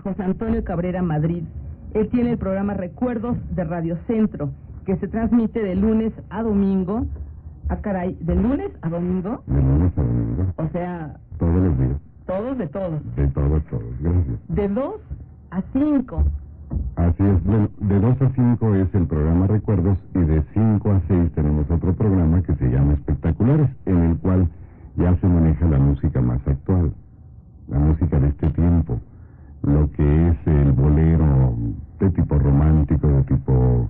José Antonio Cabrera Madrid. Él tiene el programa Recuerdos de Radio Centro, que se transmite de lunes a domingo. Ah, caray, ¿de lunes a domingo? De lunes a domingo. O sea... Todos los días. ¿Todos de todos? De todos, gracias. De 2 a 5. Así es, bueno, de 2 a 5 es el programa Recuerdos y de 5 a 6 tenemos otro programa que se llama Espectaculares, en el cual ya se maneja la música más actual, la música de este tiempo, lo que es el bolero de tipo romántico, de tipo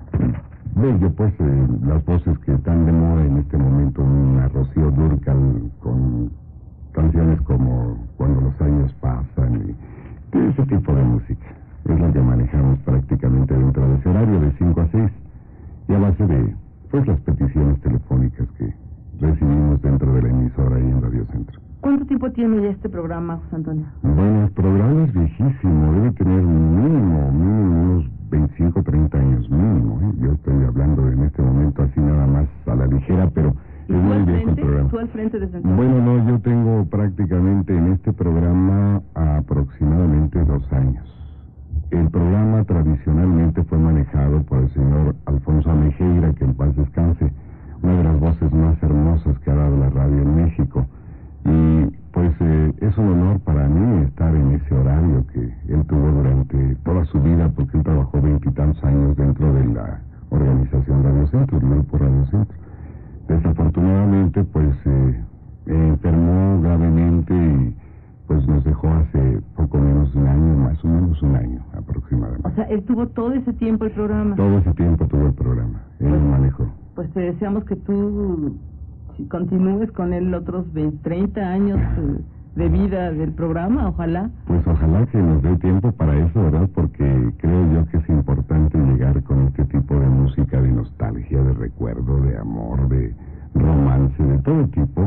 bello, pues las voces que están de moda en este momento, una Rocío Dúrcal con canciones como Cuando los años pasan y ese tipo de música. Es lo que manejamos prácticamente dentro de ese horario de 5 a 6 y a base de pues las peticiones telefónicas que recibimos dentro de la emisora ahí en Radio Centro. ¿Cuánto tiempo tiene ya este programa, José Antonio? Bueno, el programa es viejísimo, debe tener mínimo unos 25, 30 años mínimo, ¿eh? Yo estoy hablando en este momento así nada más a la ligera, pero es muy viejo el programa. ¿Tú al frente de Centro? Bueno, no, yo tengo prácticamente en este programa aproximadamente 2 años. El programa tradicionalmente fue manejado por el señor Alfonso Amejeira, que en paz descanse, una de las voces más hermosas que ha dado la radio en México. Y pues es un honor para mí estar en ese horario que él tuvo durante toda su vida, porque él trabajó 20 y tantos años dentro de la organización Radio Centro, el grupo Radio Centro. Desafortunadamente, pues enfermó gravemente y pues nos dejó hace poco menos de un año, más o menos un año aproximadamente. O sea, él tuvo todo ese tiempo el programa. Todo ese tiempo tuvo el programa, él lo manejó. Pues te deseamos que tú continúes con él otros 20, 30 años de vida del programa, ojalá. Pues ojalá que nos dé tiempo para eso, ¿verdad? Porque creo yo que es importante llegar con este tipo de música de nostalgia, de recuerdo, de amor, de romance, de todo tipo,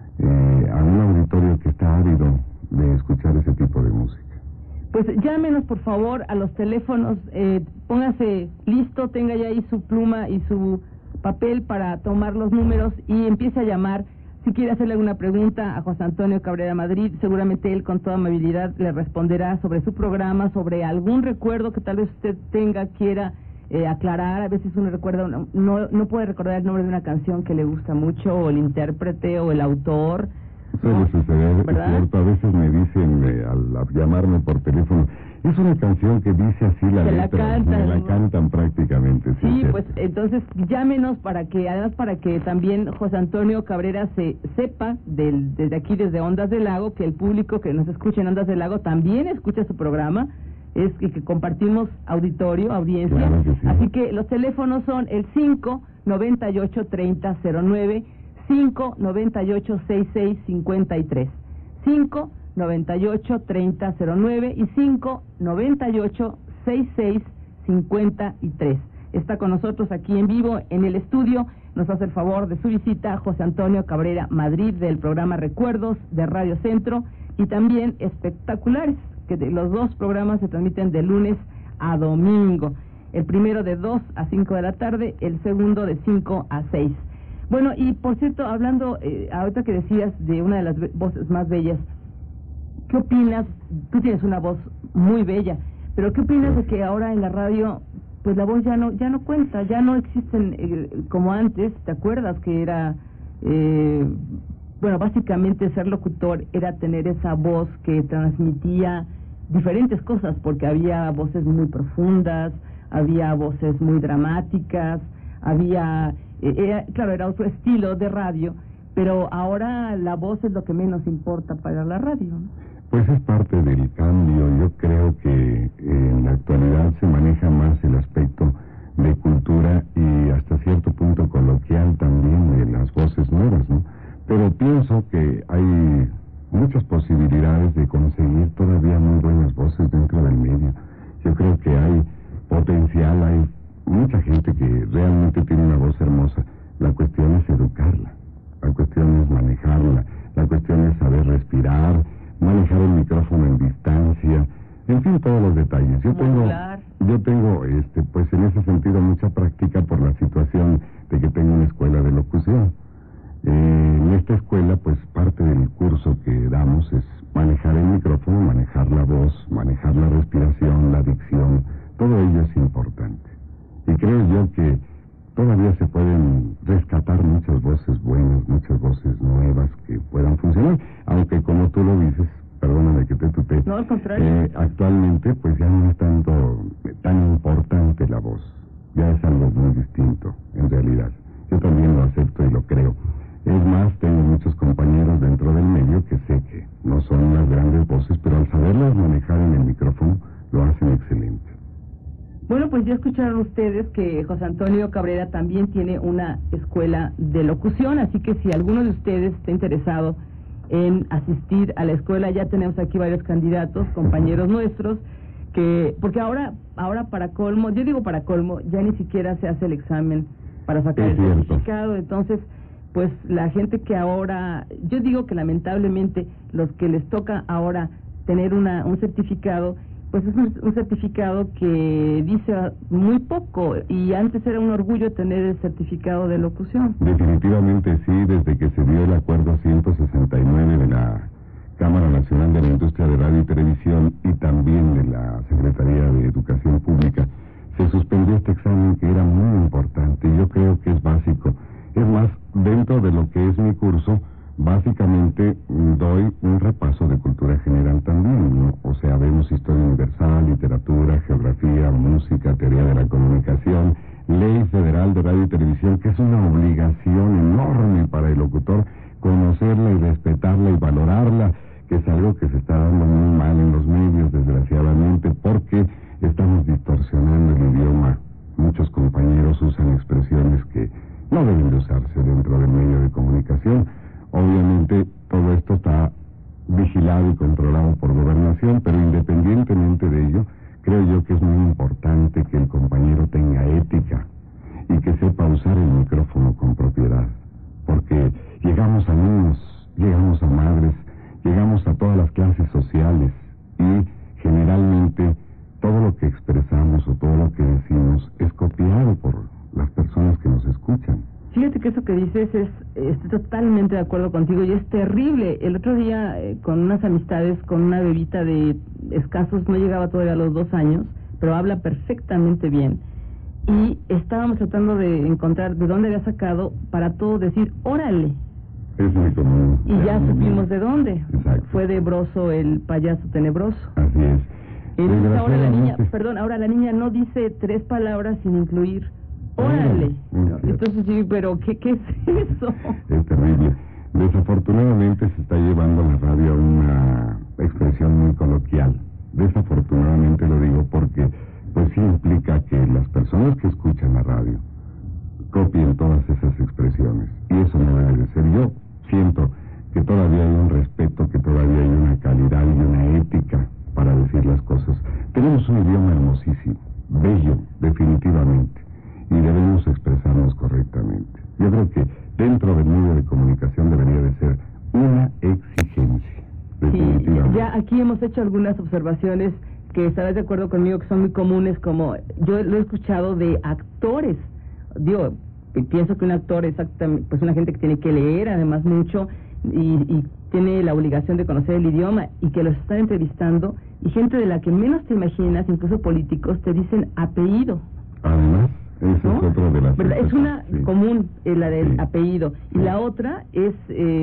a un auditorio que está ávido de escuchar ese tipo de música. Pues llámenos por favor a los teléfonos, póngase listo, tenga ya ahí su pluma y su papel para tomar los números y empiece a llamar. Si quiere hacerle alguna pregunta a José Antonio Cabrera Madrid, seguramente él con toda amabilidad le responderá sobre su programa, sobre algún recuerdo que tal vez usted tenga, quiera aclarar. A veces uno recuerda, no puede recordar el nombre de una canción que le gusta mucho, o el intérprete, o el autor. Suele suceder, ¿verdad? Es cierto, a veces me dicen al llamarme por teléfono, es una canción que dice así la letra, me la cantan prácticamente. Sí, pues entonces llámenos además para que también José Antonio Cabrera se sepa desde aquí, desde Ondas del Lago, que el público que nos escucha en Ondas del Lago también escucha su programa, es que compartimos audiencia. Claro que sí. Así que los teléfonos son el 598-3009, 598-6653, 598-3009 y 598-6653. Está con nosotros aquí en vivo en el estudio, nos hace el favor de su visita José Antonio Cabrera Madrid, del programa Recuerdos de Radio Centro, y también Espectaculares, que los dos programas se transmiten de lunes a domingo, el primero de 2 a 5 de la tarde, el segundo de 5 a 6. Bueno, y por cierto, hablando, ahorita que decías de una de las voces más bellas, ¿qué opinas? Tú tienes una voz muy bella, pero ¿qué opinas de que ahora en la radio, pues la voz ya no cuenta, ya no existen como antes? ¿Te acuerdas que era, bueno, básicamente ser locutor era tener esa voz que transmitía diferentes cosas, porque había voces muy profundas, había voces muy dramáticas, había... era otro estilo de radio, pero ahora la voz es lo que menos importa para la radio, ¿no? Pues es parte del cambio. Yo creo que en la actualidad se maneja más el aspecto de cultura y hasta cierto punto coloquial también de las voces nuevas, ¿no? Pero pienso que hay muchas posibilidades de conseguir todavía muy buenas voces dentro del medio. Yo creo que hay potencial, hay mucha gente que realmente tiene una voz hermosa. La cuestión es educarla, la cuestión es manejarla, la cuestión es saber respirar, manejar el micrófono en distancia, en fin, todos los detalles. Yo tengo pues en ese sentido mucha práctica por la situación de que tengo una escuela de locución. En esta escuela, pues parte del curso que damos es manejar el micrófono, manejar la voz, manejar la Actualmente pues ya no es tan importante la voz, ya es algo muy distinto en realidad. Yo también lo acepto y lo creo. Es más, tengo muchos compañeros dentro del medio que sé que no son las grandes voces, pero al saberlas manejar en el micrófono lo hacen excelente. Bueno, pues ya escucharon ustedes que José Antonio Cabrera también tiene una escuela de locución, así que si alguno de ustedes está interesado en asistir a la escuela, ya tenemos aquí varios candidatos, compañeros nuestros, porque ahora para colmo, yo digo para colmo, ya ni siquiera se hace el examen para sacar el certificado, entonces pues la gente que ahora, yo digo que lamentablemente los que les toca ahora tener un certificado, pues es un certificado que dice muy poco, y antes era un orgullo tener el certificado de locución. Definitivamente sí, desde que se dio el acuerdo 169 de la Cámara Nacional de la Industria de Radio y Televisión y también de la Secretaría de Educación Pública, se suspendió este examen que era muy importante y yo creo que es básico. Es más, dentro de lo que es mi curso, básicamente doy un repaso de cultura general también, ¿no? O sea, vemos historia universal, literatura, geografía, música, teoría de la comunicación, ley federal de radio y televisión, que es una obligación enorme para el locutor conocerla y respetarla y valorarla, que es algo que se está dando muy mal en los medios, desgraciadamente, porque estamos distorsionando el idioma. Muchos compañeros usan expresiones que no deben de usarse dentro del medio de comunicación. Obviamente todo esto está vigilado y controlado por gobernación, pero independientemente de ello, creo yo que es muy importante que el compañero tenga ética y que sepa usar el micrófono con propiedad, porque llegamos a niños, llegamos a madres, llegamos a todas las clases sociales y generalmente todo lo que expresamos o todo lo que decimos es copiado por las personas que nos escuchan. Fíjate que eso que dices estoy totalmente de acuerdo contigo y es terrible. El otro día con unas amistades, con una bebita de escasos, no llegaba todavía a los 2 años, pero habla perfectamente bien. Y estábamos tratando de encontrar de dónde había sacado para todo decir, órale. Es muy común. Y ya supimos de dónde. Exacto. Fue de Broso, el payaso tenebroso. Así es. Entonces ahora la niña no dice 3 palabras sin incluir órale. Entonces sí, pero ¿qué es eso? Es terrible. Desafortunadamente se está llevando la radio a una expresión muy coloquial. Desafortunadamente lo digo porque pues sí implica que las personas que escuchan la radio copien todas esas expresiones y eso no debe de ser. Yo siento que todavía hay un respeto, que todavía hay una calidad y una ética para decir las cosas. Tenemos un idioma hermosísimo, bello, definitivamente, y debemos expresarnos correctamente. Yo creo que dentro del medio de comunicación debería de ser una exigencia, definitivamente. Sí, ya aquí hemos hecho algunas observaciones que estarás de acuerdo conmigo que son muy comunes, como yo lo he escuchado de actores. Digo, pienso que un actor es exactamente, pues una gente que tiene que leer además mucho y tiene la obligación de conocer el idioma y que los están entrevistando y gente de la que menos te imaginas, incluso políticos, te dicen apellido. Además, esa ¿no? Es otra de las ¿verdad? Es una común, la del apellido. Y la otra es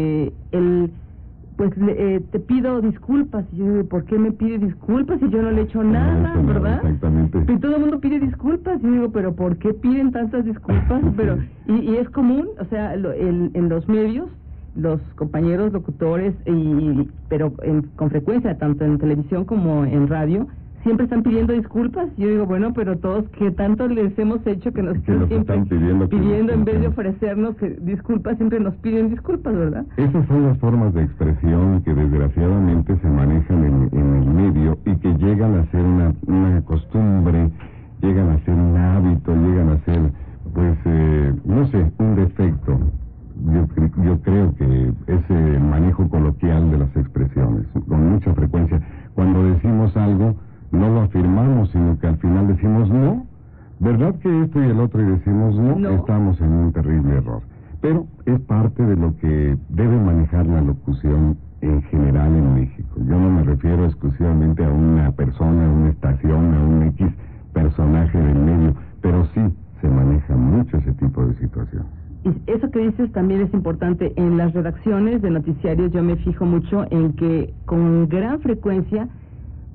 te pido disculpas. Y yo digo, ¿por qué me pide disculpas si yo no le he hecho nada, verdad? Exactamente. Y todo el mundo pide disculpas. Y yo digo, ¿pero por qué piden tantas disculpas? Pero y es común, o sea, en los medios, los compañeros locutores, pero con frecuencia, tanto en televisión como en radio, siempre están pidiendo disculpas. Yo digo, bueno, pero todos, ¿qué tanto les hemos hecho que nos están pidiendo en vez de ofrecernos disculpas, siempre nos piden disculpas, ¿verdad? Esas son las formas de expresión que desgraciadamente se manejan en el medio y que llegan a ser una costumbre, llegan a ser un hábito, llegan a ser, pues, no sé, un defecto. Yo creo que ese manejo coloquial de las expresiones, con mucha frecuencia, cuando decimos algo, no lo afirmamos, sino que al final decimos no, ¿verdad que esto y el otro? Y decimos no, estamos en un terrible error. Pero es parte de lo que debe manejar la locución en general en México. Yo no me refiero exclusivamente a una persona, a una estación, a un X personaje del medio, pero sí se maneja mucho ese tipo de situaciones. Y eso que dices también es importante. En las redacciones de noticiarios yo me fijo mucho en que con gran frecuencia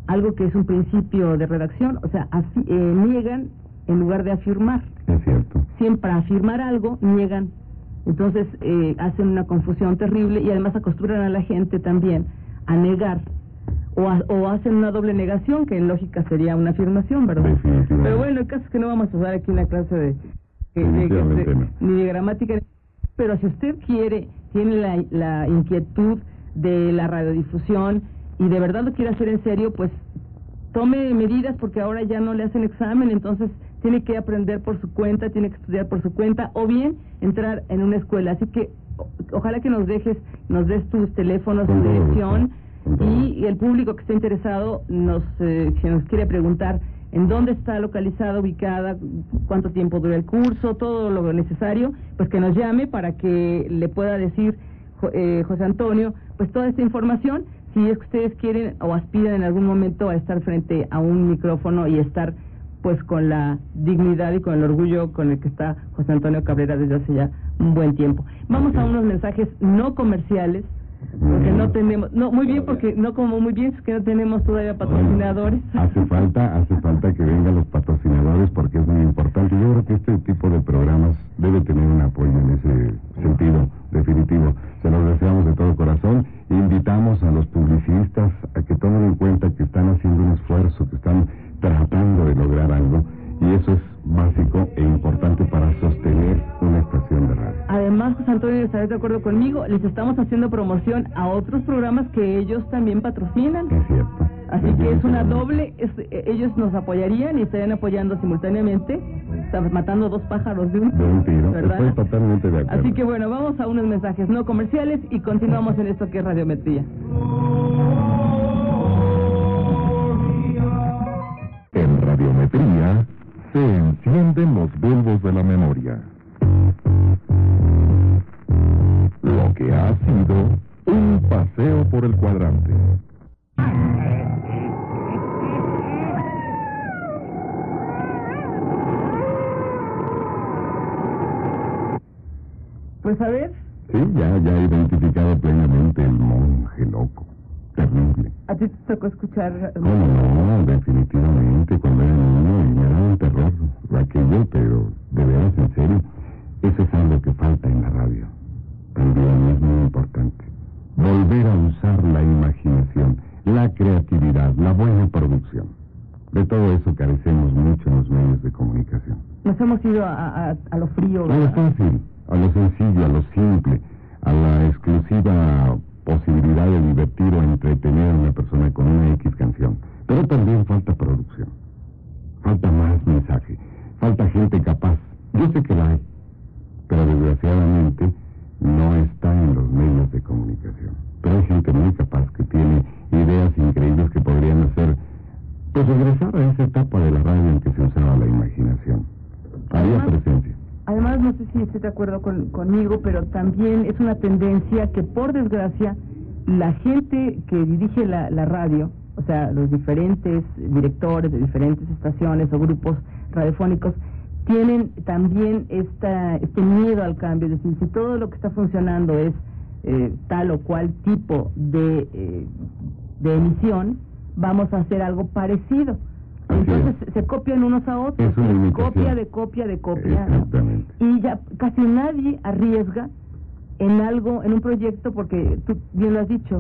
algo que es un principio de redacción, o sea, niegan en lugar de afirmar. Es cierto. Siempre para afirmar algo, niegan. Entonces hacen una confusión terrible y además acostumbran a la gente también a negar o hacen una doble negación, que en lógica sería una afirmación, ¿verdad? Definitivamente. Pero bueno, el caso es que no vamos a usar aquí una clase ni de gramática, pero si usted tiene la inquietud de la radiodifusión y de verdad lo quiere hacer en serio, pues tome medidas, porque ahora ya no le hacen examen, entonces tiene que aprender por su cuenta, tiene que estudiar por su cuenta, o bien entrar en una escuela. Así que ojalá que nos des tus teléfonos, tu dirección, y el público que esté interesado, si nos quiere preguntar en dónde está localizada, ubicada, cuánto tiempo dura el curso, todo lo necesario, pues que nos llame para que le pueda decir José Antonio, pues toda esta información, si es que ustedes quieren o aspiran en algún momento a estar frente a un micrófono y estar pues con la dignidad y con el orgullo con el que está José Antonio Cabrera desde hace ya un buen tiempo. Vamos a unos mensajes no comerciales, porque no tenemos, muy bien, porque es que no tenemos todavía patrocinadores. Hace falta que vengan los patrocinadores, porque es muy importante. Yo creo que este tipo de programas debe tener un apoyo en ese sentido definitivo. Se los deseamos de todo corazón. Invitamos a los publicistas a que tomen en cuenta que están haciendo un esfuerzo, que están tratando de lograr algo, y eso es básico e importante para sostener una estación de radio. Además, José Antonio, ¿estarás de acuerdo conmigo? Les estamos haciendo promoción a otros programas que ellos también patrocinan. Es cierto. Así que es una doble, ellos nos apoyarían y estarían apoyando simultáneamente, matando dos pájaros de un tiro, ¿verdad? Estoy totalmente de acuerdo. Así que bueno, vamos a unos mensajes no comerciales y continuamos en esto que es Radiometría. En Radiometría se encienden los bulbos de la memoria. Lo que ha sido un paseo por el cuadrante. Pues a ver. Sí, ya he identificado plenamente el monje loco. Terrible. ¿A ti te tocó escuchar? No, definitivamente, cuando era niño, y me daba un terror aquello, pero de veras, en serio, eso es algo que falta en la radio. También es muy importante. Volver a usar la imaginación, la creatividad, la buena producción. De todo eso carecemos mucho en los medios de comunicación. Nos hemos ido a lo frío, ¿verdad? A lo fácil, a lo sencillo, a lo simple, a la exclusiva posibilidad de divertir o entretener a una persona con una X canción. Pero también falta producción. Falta más mensaje. Falta gente capaz. Yo sé que la hay, pero desgraciadamente no está en los medios de comunicación. Pero hay gente muy capaz que tiene ideas increíbles que podrían hacer, pues, regresar a esa etapa de la radio en que se usaba la imaginación. Había presencia. Además, no sé si estés de acuerdo conmigo, pero también es una tendencia que, por desgracia, la gente que dirige la radio, o sea, los diferentes directores de diferentes estaciones o grupos radiofónicos, tienen también este miedo al cambio. Es decir, si todo lo que está funcionando es tal o cual tipo de emisión, vamos a hacer algo parecido. Entonces se copian unos a otros, copia de copia. Exactamente. Y ya casi nadie arriesga en algo, en un proyecto, porque tú bien lo has dicho,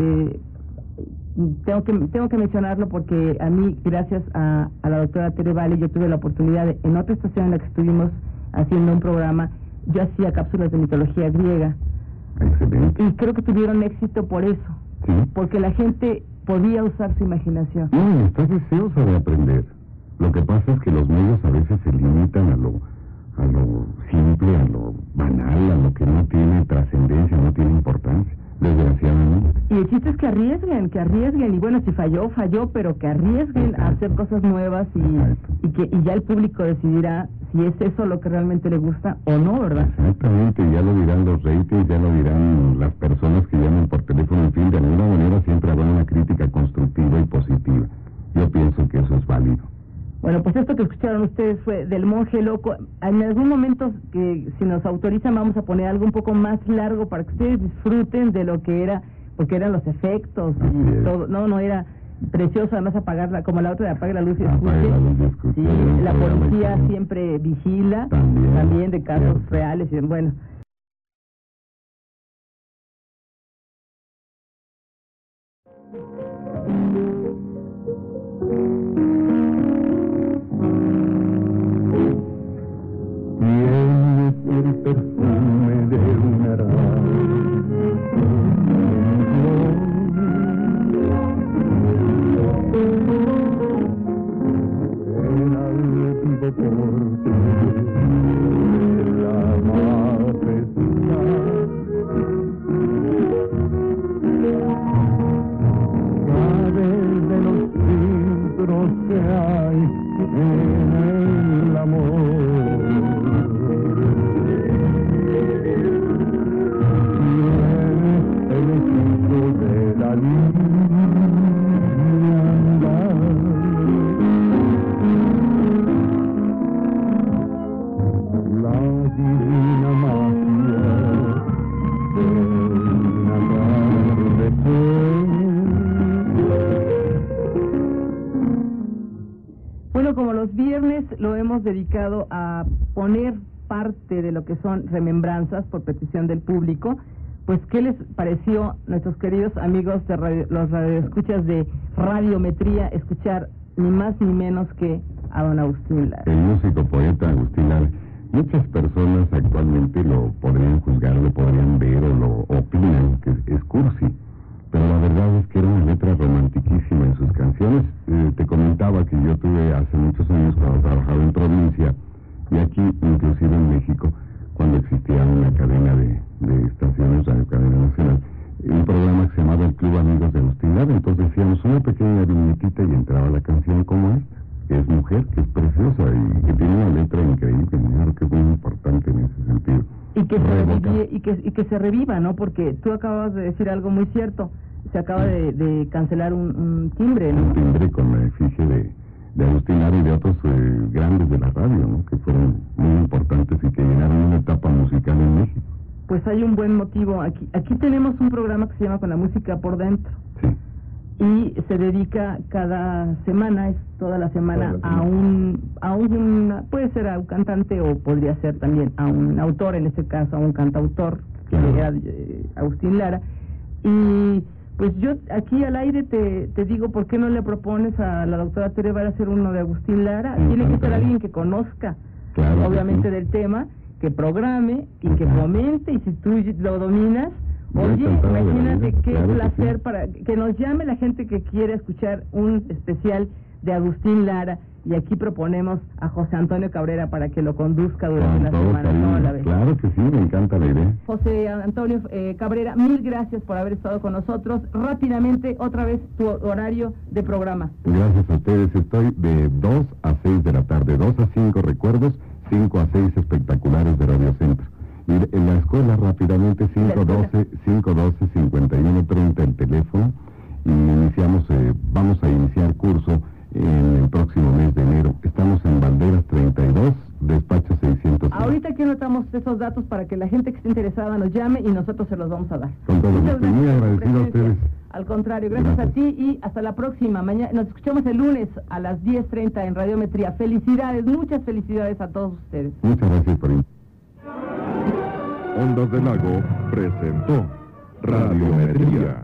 tengo que mencionarlo porque a mí, gracias a la doctora Tere Valle, yo tuve la oportunidad en otra estación en la que estuvimos haciendo un programa, yo hacía cápsulas de mitología griega. Excelente. Y creo que tuvieron éxito por eso, sí, porque la gente podía usar su imaginación. No, está deseosa de aprender. Lo que pasa es que los medios a veces se limitan a lo simple, a lo banal, a lo que no tiene trascendencia, no tiene importancia, desgraciadamente. Y el chiste es que arriesguen, y bueno, si falló, pero que arriesguen a hacer cosas nuevas y ya el público decidirá si es eso lo que realmente le gusta o no, ¿verdad? Exactamente, ya lo dirán los ratings, ya lo dirán las personas que llaman por teléfono, en fin, de alguna manera siempre habrá una crítica constructiva y positiva. Yo pienso que eso es válido. Bueno, pues esto que escucharon ustedes fue del monje loco. En algún momento, que si nos autorizan, vamos a poner algo un poco más largo para que ustedes disfruten de lo que era, porque eran los efectos y todo. No era precioso, además apagarla, como la otra de apague la luz y Apague escuche. la luz y escuche. Sí, Un la programa policía excelente. siempre vigila, También, de casos cierto. reales y bueno. Tienes el perfume de una vivo por ti, la majestad. Sabes de los filtros que hay en el amor. El hechizo de la la divina magia de una Bueno, como los viernes lo hemos dedicado a poner parte de lo que son remembranzas por petición del público, pues ¿qué les pareció, nuestros queridos amigos de los radioescuchas de Radiometría, escuchar ni más ni menos que a don Agustín Lara? El músico poeta Agustín Lara. Muchas personas actualmente lo podrían juzgar, lo podrían ver o lo opinan que es cursi, pero la verdad es que era una letra romantiquísima en sus canciones. Te comentaba que yo tuve hace muchos años, cuando trabajaba en provincia, y aquí, inclusive en México, cuando existía una cadena de estaciones, Radio Cadena Nacional, un programa que se llamaba El Club Amigos de Agustín Lara. Entonces decíamos una pequeña viñetita y entraba la canción como esta, que es mujer, que es preciosa y que tiene una letra increíble. Creo que es muy importante en ese sentido. Y que se reviva, ¿no? Porque tú acabas de decir algo muy cierto. Se acaba de cancelar un timbre, ¿no? Un timbre con la efigie de Agustín Lara y de otros grandes de la radio, ¿no? Que fueron muy importantes y que llenaron una etapa musical en México. Pues hay un buen motivo aquí. Aquí tenemos un programa que se llama Con la Música por Dentro. Sí. Y se dedica cada semana, es toda la semana, a un puede ser a un cantante o podría ser también a un autor, en este caso a un cantautor, que era Agustín Lara. Y pues yo aquí al aire te digo, ¿por qué no le propones a la doctora Tere Vara hacer uno de Agustín Lara? Tiene que ser alguien que conozca, claro, obviamente, sí, del tema, que programe y que fomente, y si tú lo dominas, oye, imagínate qué placer para que nos llame la gente que quiere escuchar un especial de Agustín Lara, y aquí proponemos a José Antonio Cabrera para que lo conduzca durante la semana toda la vez. Claro que sí, me encanta la idea. José Antonio Cabrera, mil gracias por haber estado con nosotros. Rápidamente, otra vez, tu horario de programa. Gracias a ustedes, estoy de 2 a 6 de la tarde, 2 a 5 recuerdos, 5 a 6 espectaculares de Radio Centro. Y en la escuela rápidamente, 512-5130 el teléfono, y iniciamos, vamos a iniciar curso en el próximo mes de enero. Estamos en Banderas 32, despacho 600. Ahorita aquí anotamos esos datos para que la gente que esté interesada nos llame y nosotros se los vamos a dar. Con todo gusto, muy agradecido a ustedes. Al contrario, gracias a ti y hasta la próxima. Mañana nos escuchamos el lunes a las 10:30 en Radiometría. Felicidades, muchas felicidades a todos ustedes. Muchas gracias por Ondas del Lago presentó Radiometría.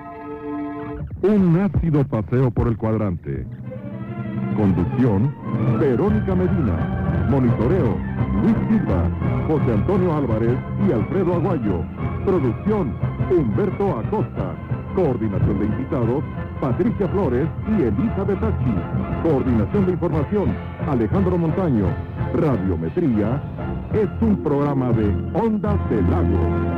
Un ácido paseo por el cuadrante. Conducción, Verónica Medina. Monitoreo, Luis Silva, José Antonio Álvarez y Alfredo Aguayo. Producción, Humberto Acosta. Coordinación de invitados, Patricia Flores y Elizabeth Hachi. Coordinación de información, Alejandro Montaño. Radiometría es un programa de Ondas del Lago.